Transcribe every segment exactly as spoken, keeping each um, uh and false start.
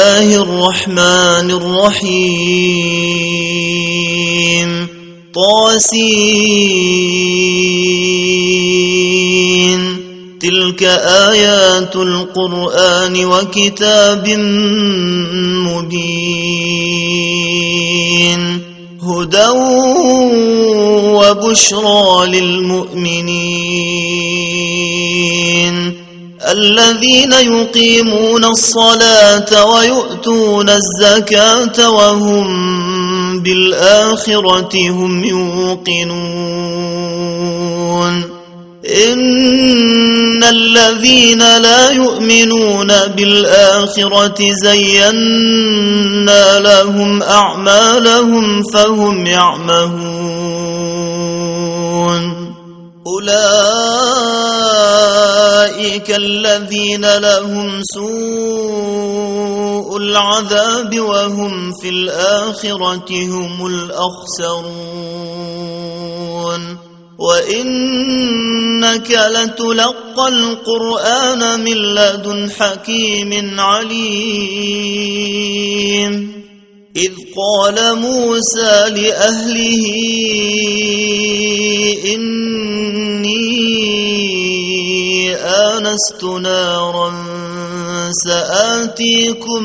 الله الرحمن الرحيم طاسين تلك آيات القرآن وكتاب مبين هدى وبشرى للمؤمنين الذين يقيمون الصلاة ويؤتون الزكاة وهم بالآخرة هم يوقنون إن الذين لا يؤمنون بالآخرة زينا لهم أعمالهم فهم يعمهون أولئك الذين لهم سوء العذاب وهم في الآخرة هم الأخسرون وإنك لتلقى القرآن من لدن حكيم عليم إذ قال موسى لأهله إني آنست نارا سآتيكم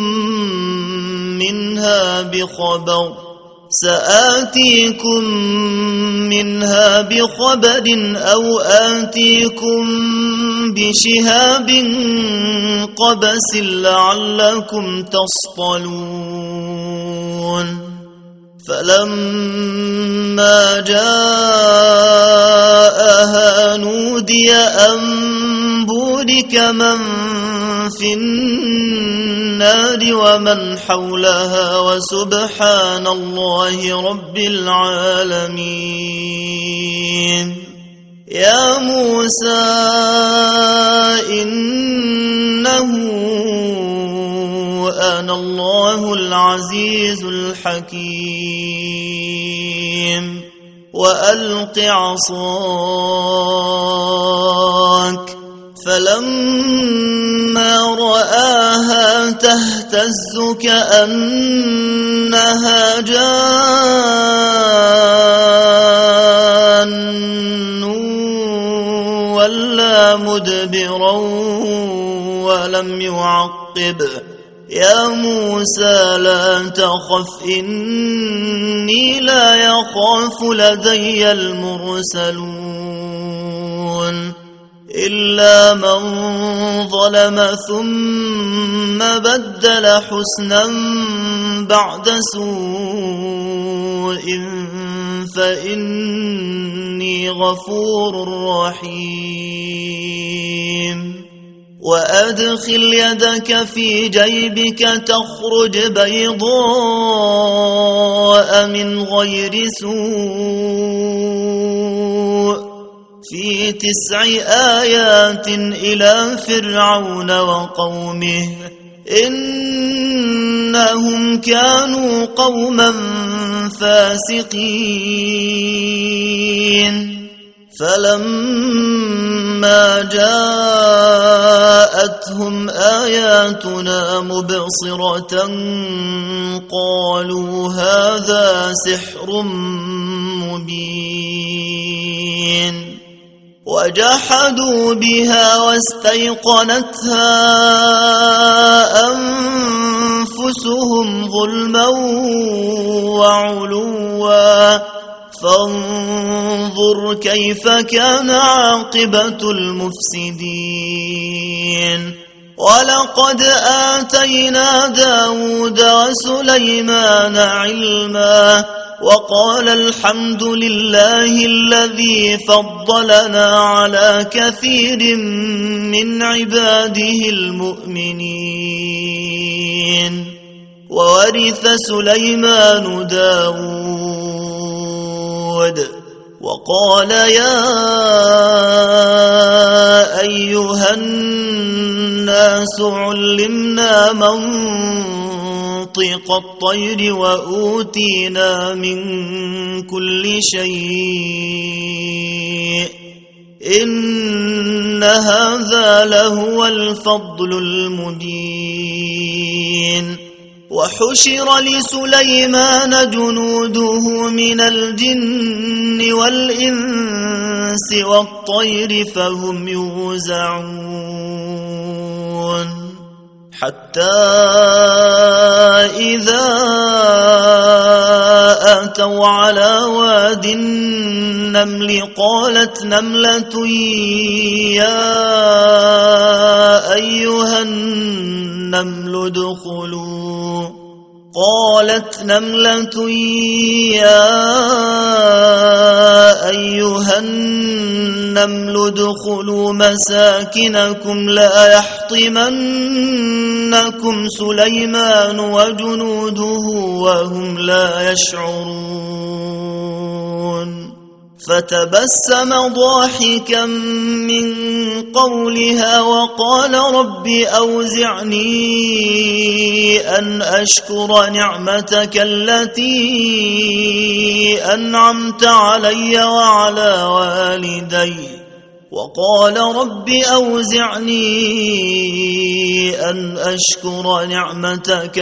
منها بخبر سآتيكم منها بخبر أو آتيكم بشهاب قبس لعلكم تصطلون فلما جاءها نودي أن بورك من في النار ومن حولها وسبحان الله رب العالمين يا موسى إنه أنا الله العزيز الحكيم وألق عصاك فلما رآها تهتز كأنها جان ولا مدبرا ولم يعقب يا موسى لا تخف إني لا يخاف لدي المرسلون إلا من ظلم ثم بدل حسنا بعد سوء فإني غفور رحيم وأدخل يدك في جيبك تخرج بيضاء من غير سوء في تسع آيات إلى فرعون وقومه إنهم كانوا قوما فاسقين فلما جاءتهم آياتنا مبصرة قالوا هذا سحر مبين وجحدوا بها واستيقنتها أنفسهم ظلما وعلوا فانظر كيف كان عاقبة المفسدين ولقد آتينا داود وسليمان علما وقال الحمد لله الذي فضلنا على كثير من عباده المؤمنين وورث سليمان داود وقال يا أيها الناس علمنا منطق الطير وأوتينا من كل شيء إن هذا لهو الفضل المبين وحشر لسليمان جنوده من الجن والإنس والطير فهم يوزعون حتى إذا أتوا على واد النمل قالت نملة يا أيها النمل ادخلوا قالت نملة يا أيها النمل ادخلوا مساكنكم لا يحطمنكم سليمان وجنوده وهم لا يشعرون فتبسم ضاحكا من قولها وقال رب أوزعني أن أشكر نعمتك التي أنعمت علي وعلى والدي وقال رب أوزعني أن أشكر نعمتك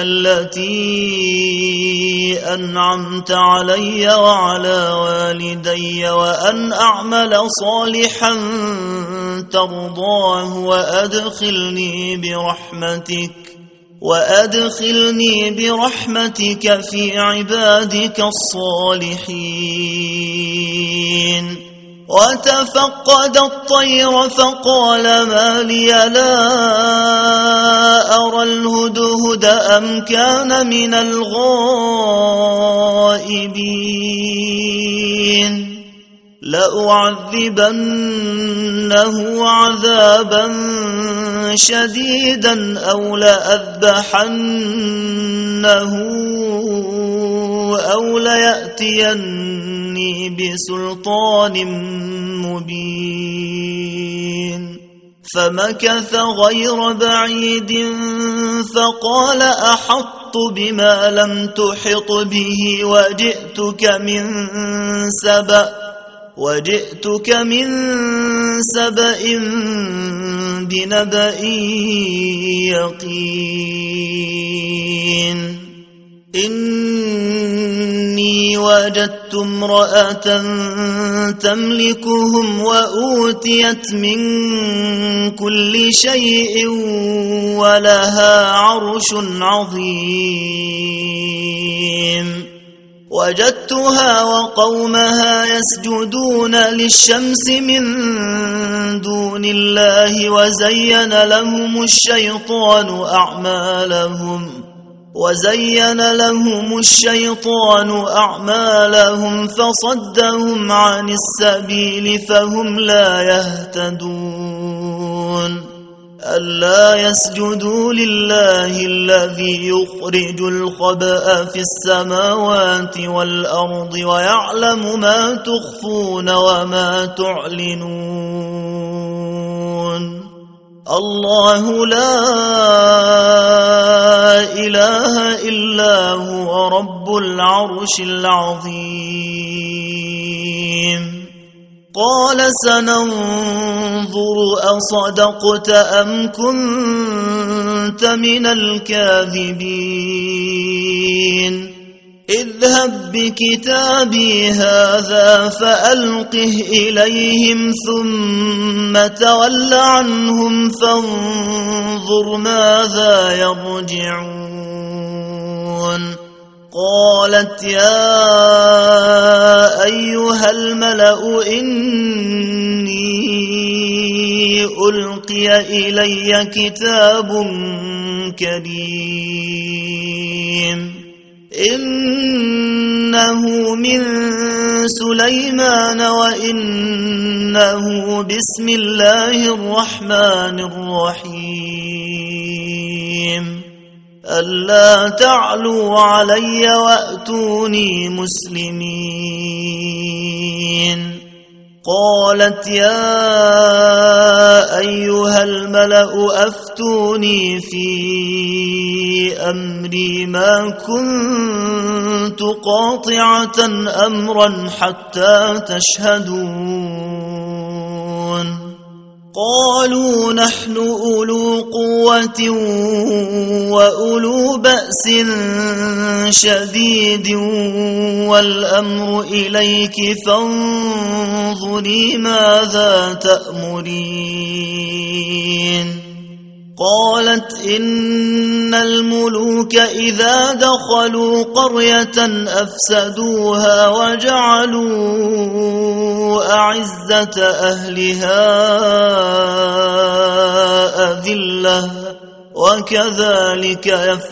التي أنعمت علي وعلى والدي وأن أعمل صالحا ترضاه وأدخلني برحمتك وأدخلني برحمتك في عبادك الصالحين وتفقد الطير فقال ما لي لا أرى الهدهد أم كان من الغائبين لأعذبنه عذابا شديدا أو لأذبحنه أو ليأتيني بسلطان مبين فمكث غير بعيد فقال أحطت بما لم تحط به وجئتك من سبأ وجئتك من سبأ بنبأ يقين إني وجدت امرأة تملكهم وأوتيت من كل شيء ولها عرش عظيم وجدتها وقومها يسجدون للشمس من دون الله وزين لهم الشيطان أعمالهم وزين لهم الشيطان أعمالهم فصدهم عن السبيل فهم لا يهتدون ألا يسجدوا لله الذي يخرج الخبأ في السماوات والأرض ويعلم ما تخفون وما تعلنون الله لا إله إلا هو رب العرش العظيم قال سننظر أصدقت أم كنت من الكاذبين اذهب بكتابي هذا فألقه إليهم ثم تول عنهم فانظر ماذا يرجعون قالت يا أيها الملأ إني ألقي إلي كتاب كريم إنه من سليمان وإنه بسم الله الرحمن الرحيم ألا تعلوا علي وأتوني مسلمين قالت يا أيها الملأ أفتوني في أمري ما كنت قاطعة أمرا حتى تشهدون قالوا نحن أولو قوة وأولو بأس شديد والأمر إليك فانظري ماذا تأمرين. قالت إن الملوك إذا دخلوا قرية أفسدوها وجعلوا أعزة أهلها أذلة وكذلك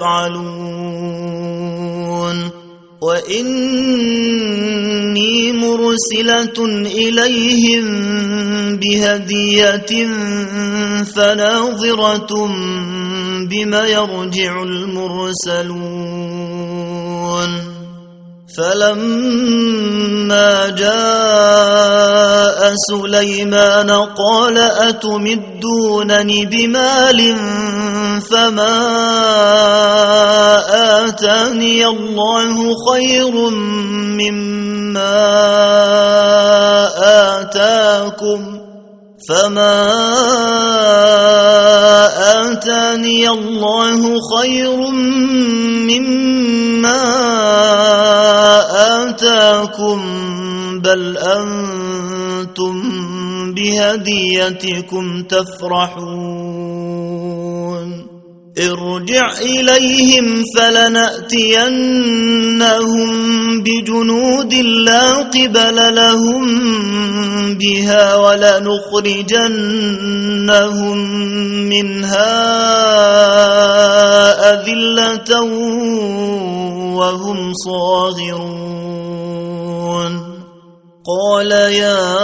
يفعلون. وإني مرسلة إليهم بهدية فناظرة بما يرجع المرسلون. فلما جاء سليمان قال أتمدونني بمال فما آتاني الله خير مما آتاكم فما آتاني الله خير مما آتاكم بل أنتم بهديتكم تفرحون. ارجع إليهم فلنأتينهم بجنود لا قبل لهم بها ولنخرجنهم منها أذلة وهم صاغرون. قال يا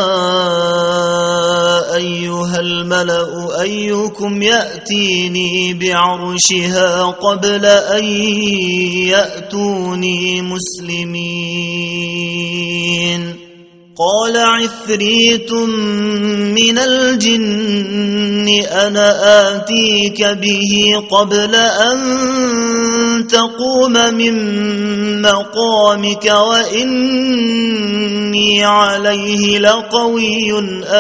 أيها الملأ أيكم يأتيني بعرشها قبل أن يأتوني مسلمين. قال عفريت من الجن أنا آتيك به قبل أن تقوم من مقامك وإني عليه لقوي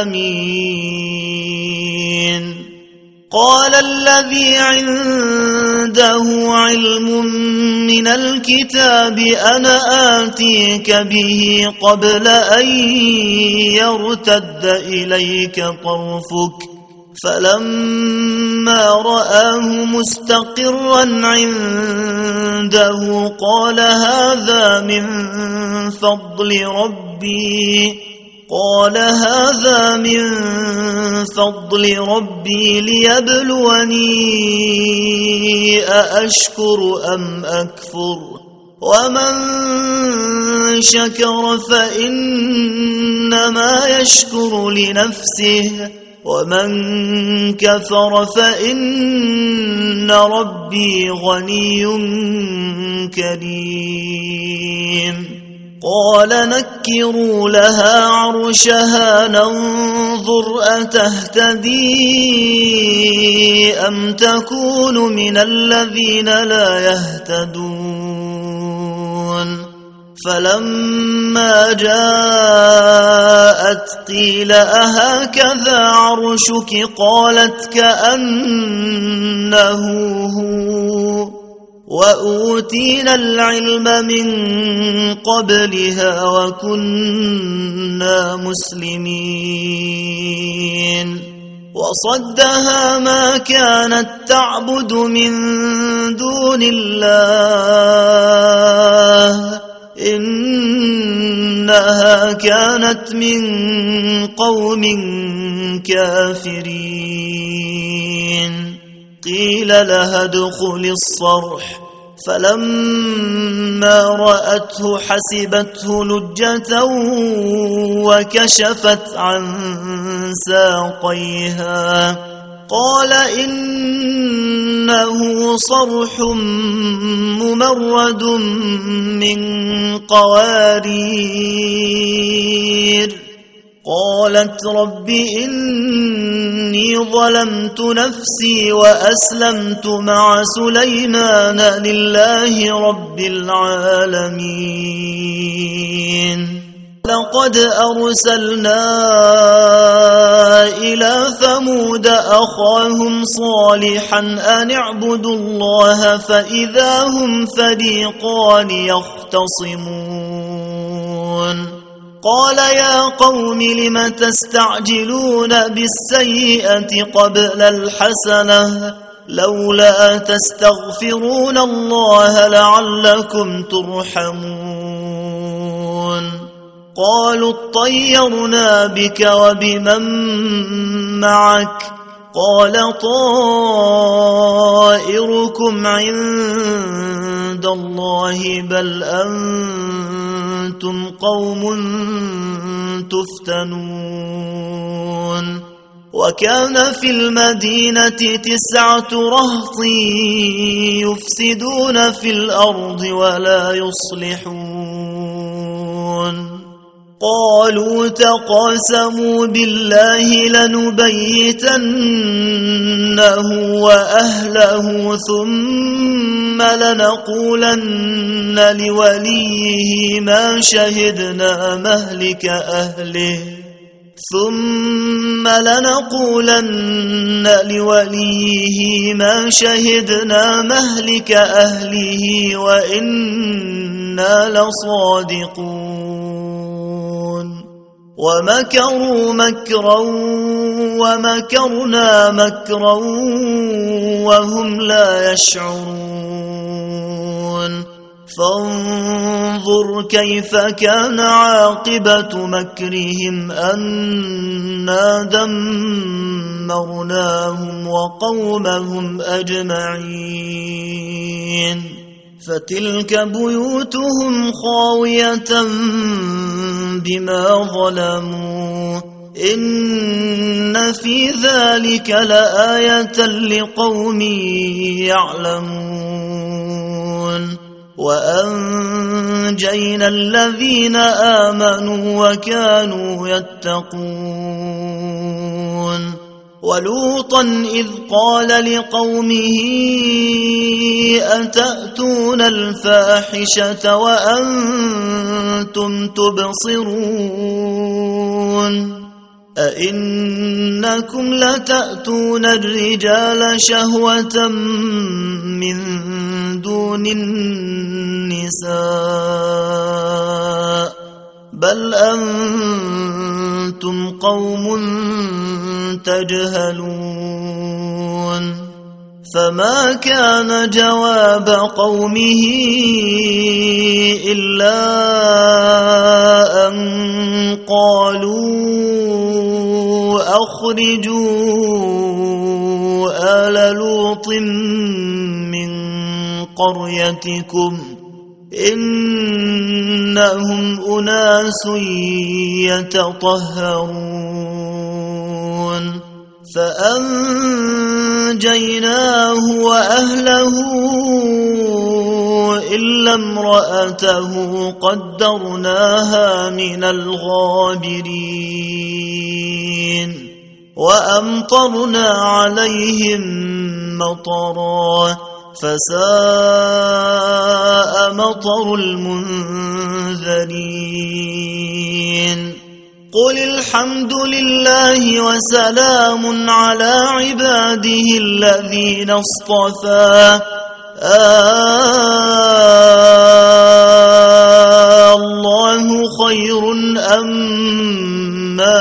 أمين. قال الذي عنده علم من الكتاب أنا آتيك به قبل أن يرتد إليك طرفك فلما رآه مستقرا عنده قال هذا من فضل ربي قال هذا من فضل ربي ليبلوني أأشكر أم أكفر ومن شكر فإنما يشكر لنفسه ومن كفر فإن ربي غني كريم. قال نكروا لها عرشها ننظر أتهتدي أم تكون من الذين لا يهتدون. فلما جاءت قيل أهكذا عرشك قالت كأنه هو وأوتينا العلم من قبلها وكنا مسلمين. وصدها ما كانت تعبد من دون الله إنها كانت من قوم كافرين. قيل لها ادخل الصرح فلما رأته حسبته لجة وكشفت عن ساقيها قال إنه صرح ممرد من قوارير. قالت رب إني ظلمت نفسي وأسلمت مع سليمان لله رب العالمين. لقد أرسلنا إلى ثمود أخاهم صالحا أن اعبدوا الله فإذا هم فريقان يختصمون قال يا قوم لم تستعجلون بالسيئة قبل الحسنة لولا تستغفرون الله لعلكم ترحمون قالوا اطيرنا بك وبمن معك قال طائركم عند الله بل أنتم قوم تفتنون وكان في المدينة تسعة رهط يفسدون في الأرض ولا يصلحون قالوا تقاسموا بالله لنبيتنه وأهله ثم لنقولن لوليه ما شهدنا مهلك أهله ثم لنقولن لوليه ما شهدنا مهلك أهله وإنا لصادقون ومكروا مكرا ومكرنا مكرا وهم لا يشعرون فانظر كيف كان عاقبة مكرهم أنا دمرناهم وقومهم أجمعين فتلك بيوتهم خاوية بما ظلموا إن في ذلك لآية لقوم يعلمون وأنجينا الذين آمنوا وكانوا يتقون ولوطا إذ قال لقومه أتأتون الفاحشة وأنتم تبصرون أئنكم لتأتون الرجال شهوة من دون النساء بل أنتم قوم تجهلون فما كان جواب قومه إلا أن قالوا أخرجوا آل لوط من قريتكم إنهم أناس يتطهرون فأنجيناه وأهله إلا امرأته قدرناها من الغابرين وأمطرنا عليهم مطرا فساء مطر المنذرين قل الحمد لله وسلام على عباده الذين اصطفى آه الله خير أما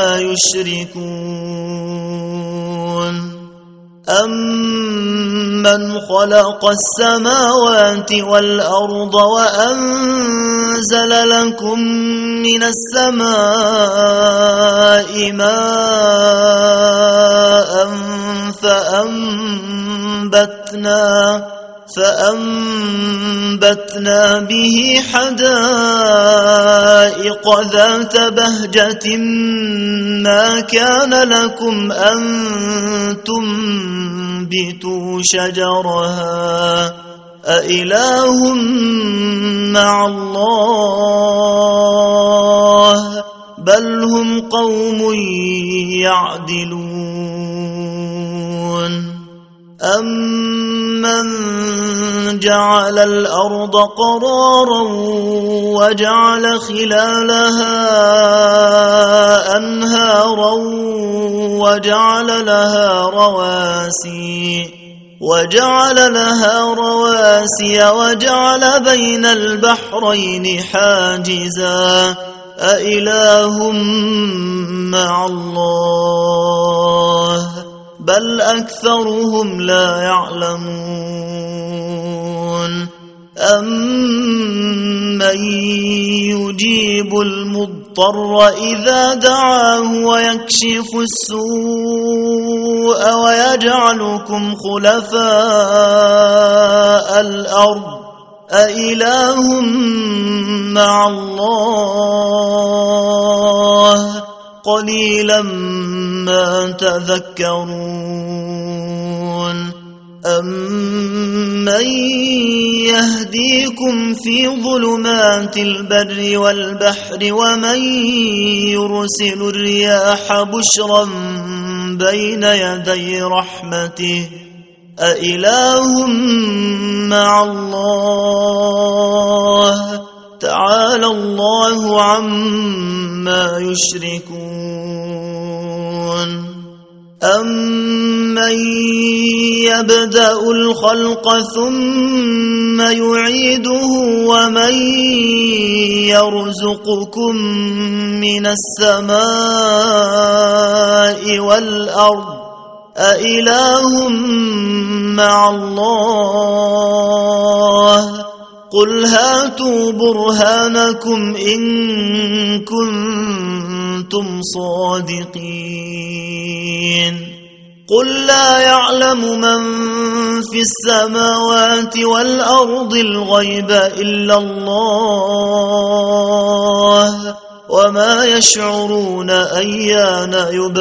يشركون أمن خلق السماوات والأرض وأنزل لكم من السماء ماء فأنبتنا فأنبتنا به حدائق ذات بهجة ما كان لكم أن تنبتوا شجرها أإله مع الله بل هم قوم يعدلون أم مَّن جَعَلَ الْأَرْضَ قَرَارًا وَجَعَلَ خِلَالَهَا أَنْهَارًا وَجَعَلَ لَهَا رَوَاسِيَ وَجَعَلَ لَهَا رَوَاسِيَ وَجَعَلَ بَيْنَ الْبَحْرَيْنِ حَاجِزًا أَإِلَٰهٌ مَّعَ اللَّهِ بَلْ أَكْثَرُهُمْ لَا يَعْلَمُونَ أَمَّن يُجِيبُ الْمُضْطَرَّ إِذَا دَعَاهُ وَيَكْشِفُ السُّوءَ وَيَجْعَلُكُمْ خُلَفَاءَ الْأَرْضِ أَإِلَٰهٌ مَّعَ اللَّهِ قَلِيلًا مَّا تَذَكَّرُونَ أَمَّن يَهْدِيكُمْ فِي ظُلُمَاتِ الْبَرِّ وَالْبَحْرِ وَمَن يُرْسِلُ الرِّيَاحَ بُشْرًا بَيْنَ يَدَيْ رَحْمَتِهِ أَإِلَٰهٌ مَّعَ اللَّهِ تَعَالَى اللَّهُ عَمَّا يُشْرِكُونَ أَمَّن يَبْدَأُ الْخَلْقَ ثُمَّ يُعِيدُهُ وَمَن يَرْزُقُكُم مِّنَ السَّمَاءِ وَالْأَرْضِ أَإِلَٰهٌ مَّعَ اللَّهِ قُلْ هَاتُوا بُرْهَانَكُمْ إِن كُنتُمْ صَادِقِينَ قُل لَّا يَعْلَمُ مَن فِي السَّمَاوَاتِ وَالْأَرْضِ الْغَيْبَ إِلَّا اللَّهُ وَمَا يَشْعُرُونَ أَيَّانَ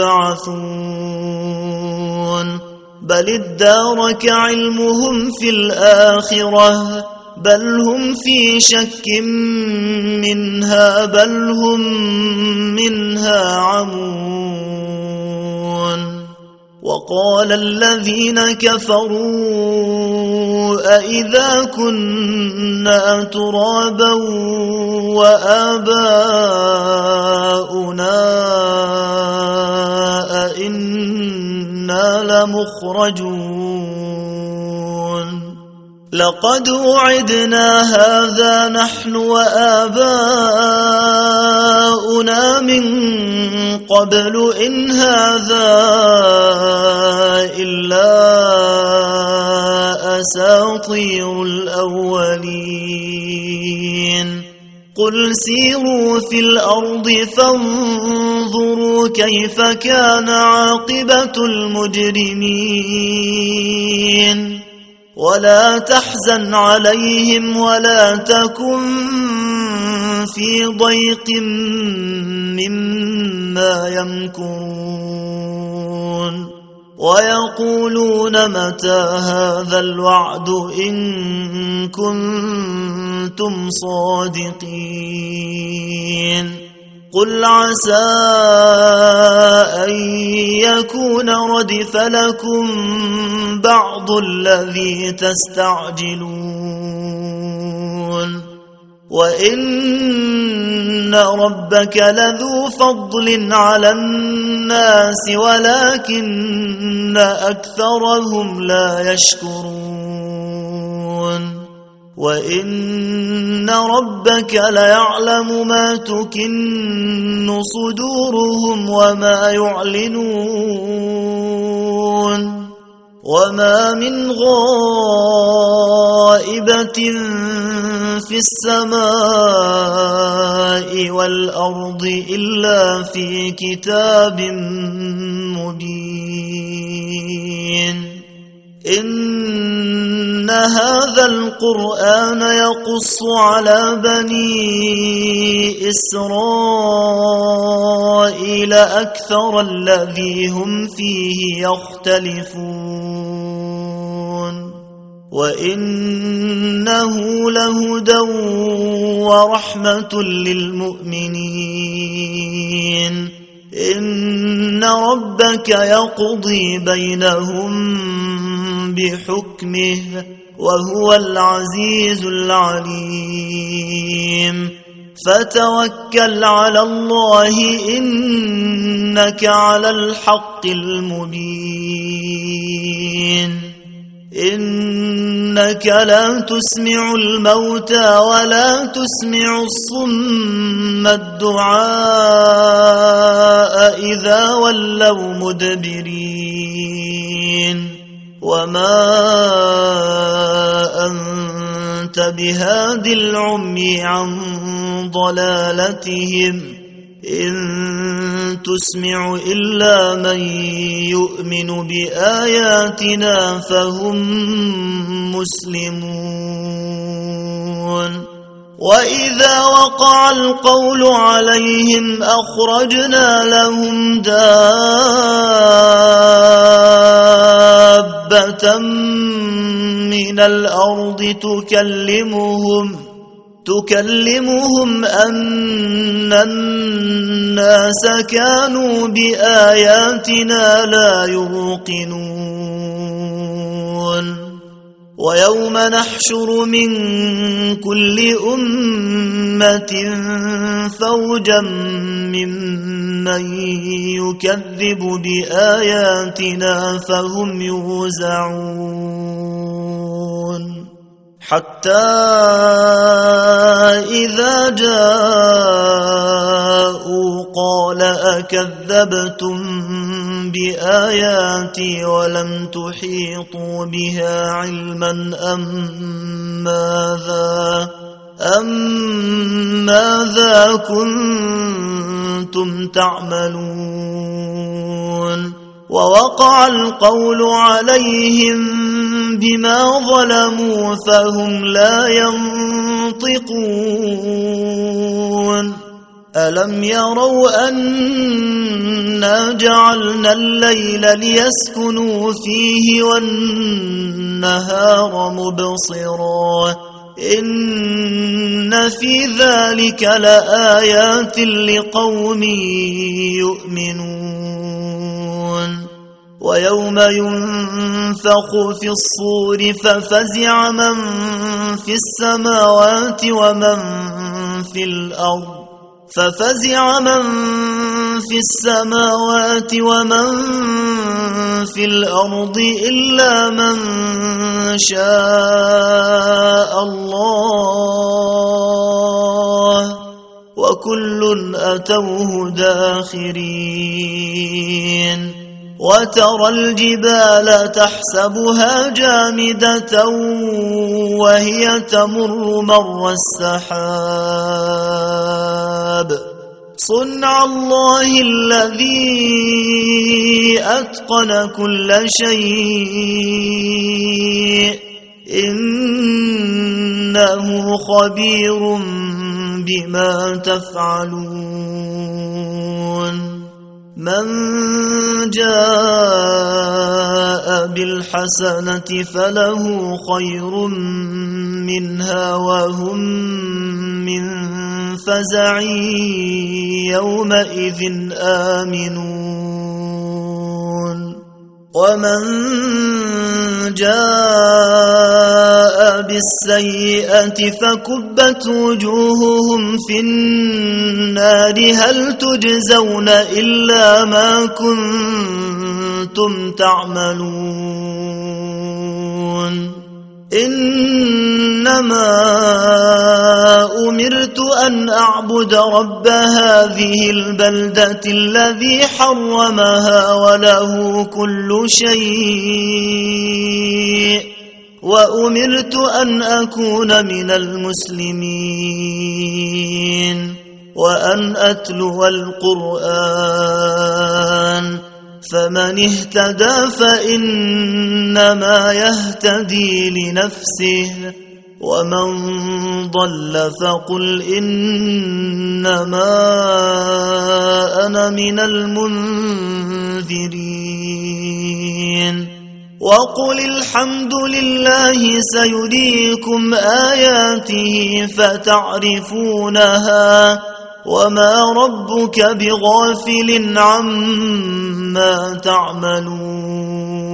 يُبْعَثُونَ بَلِ ادَّارَكَ عِلْمُهُمْ فِي الْآخِرَةِ بل هم في شك منها بل هم منها عمون وقال الذين كفروا أئذا كنا ترابا وآباؤنا أئنا لمخرجون لقد وعدنا هذا نحن وآباؤنا من قبل إن هذا إلا أساطير الأولين قل سيروا في الأرض فانظروا كيف كان عاقبة المجرمين ولا تحزن عليهم ولا تكن في ضيق مما يمكرون ويقولون متى هذا الوعد إن كنتم صادقين قل عسى أن يكون ردف لكم بعض الذي تستعجلون وإن ربك لذو فضل على الناس ولكن أكثرهم لا يشكرون وإن ربك ليعلم ما تكن صدورهم وما يعلنون وما من غائبة في السماء والأرض إلا في كتاب مبين إن هذا القرآن يقص على بني إسرائيل أكثر الذي هم فيه يختلفون وإنه لهدى ورحمة للمؤمنين إن ربك يقضي بينهم بحكمه وهو العزيز العليم فتوكل على الله إنك على الحق المبين إنك لا تسمع الموتى ولا تسمع الصم الدعاء إذا ولوا مدبرين وما أنت بهاد العمي عن ضلالتهم إن تسمع إلا من يؤمن بآياتنا فهم مسلمون وإذا وقع القول عليهم أخرجنا لهم دابة من الأرض تكلمهم تكلمهم أن الناس كانوا بآياتنا لا يوقنون ويوم نحشر من كل أمة فوجا ممن يكذب بآياتنا فهم يوزعون حتى إذا جاءوا قال أكذبتم بآياتي ولم تحيطوا بها علما أم ماذا أم ماذا كنتم تعملون ووقع القول عليهم بما ظلموا فهم لا ينطقون ألم يروا أنا جعلنا الليل ليسكنوا فيه والنهار مبصرا إن في ذلك لآيات لقوم يؤمنون ويوم ينفخ في الصور ففزع من في السماوات ومن في الأرض ففزع من في السماوات ومن في الأرض إلا من شاء الله وكل أتوه داخرين وترى الجبال تحسبها جامدة وهي تمر مر السحاب صنع الله الذي أتقن كل شيء إنه خبير بما تفعلون من جاء بالحسنة فله خير منها وهم من فزع يومئذ آمنون ومن جاء بالسيئة فكبت وجوههم في النار هل تجزون إلا ما كنتم تعملون إنما أمرت أن أعبد رب هذه البلدة الذي حرمها وله كل شيء وأمرت أن أكون من المسلمين وأن أتلو القرآن فمن اهتدى فإنما يهتدي لنفسه ومن ضل فقل إنما أنا من المنذرين وقل الحمد لله سيريكم آياته فتعرفونها وما ربك بغافل عما تعملون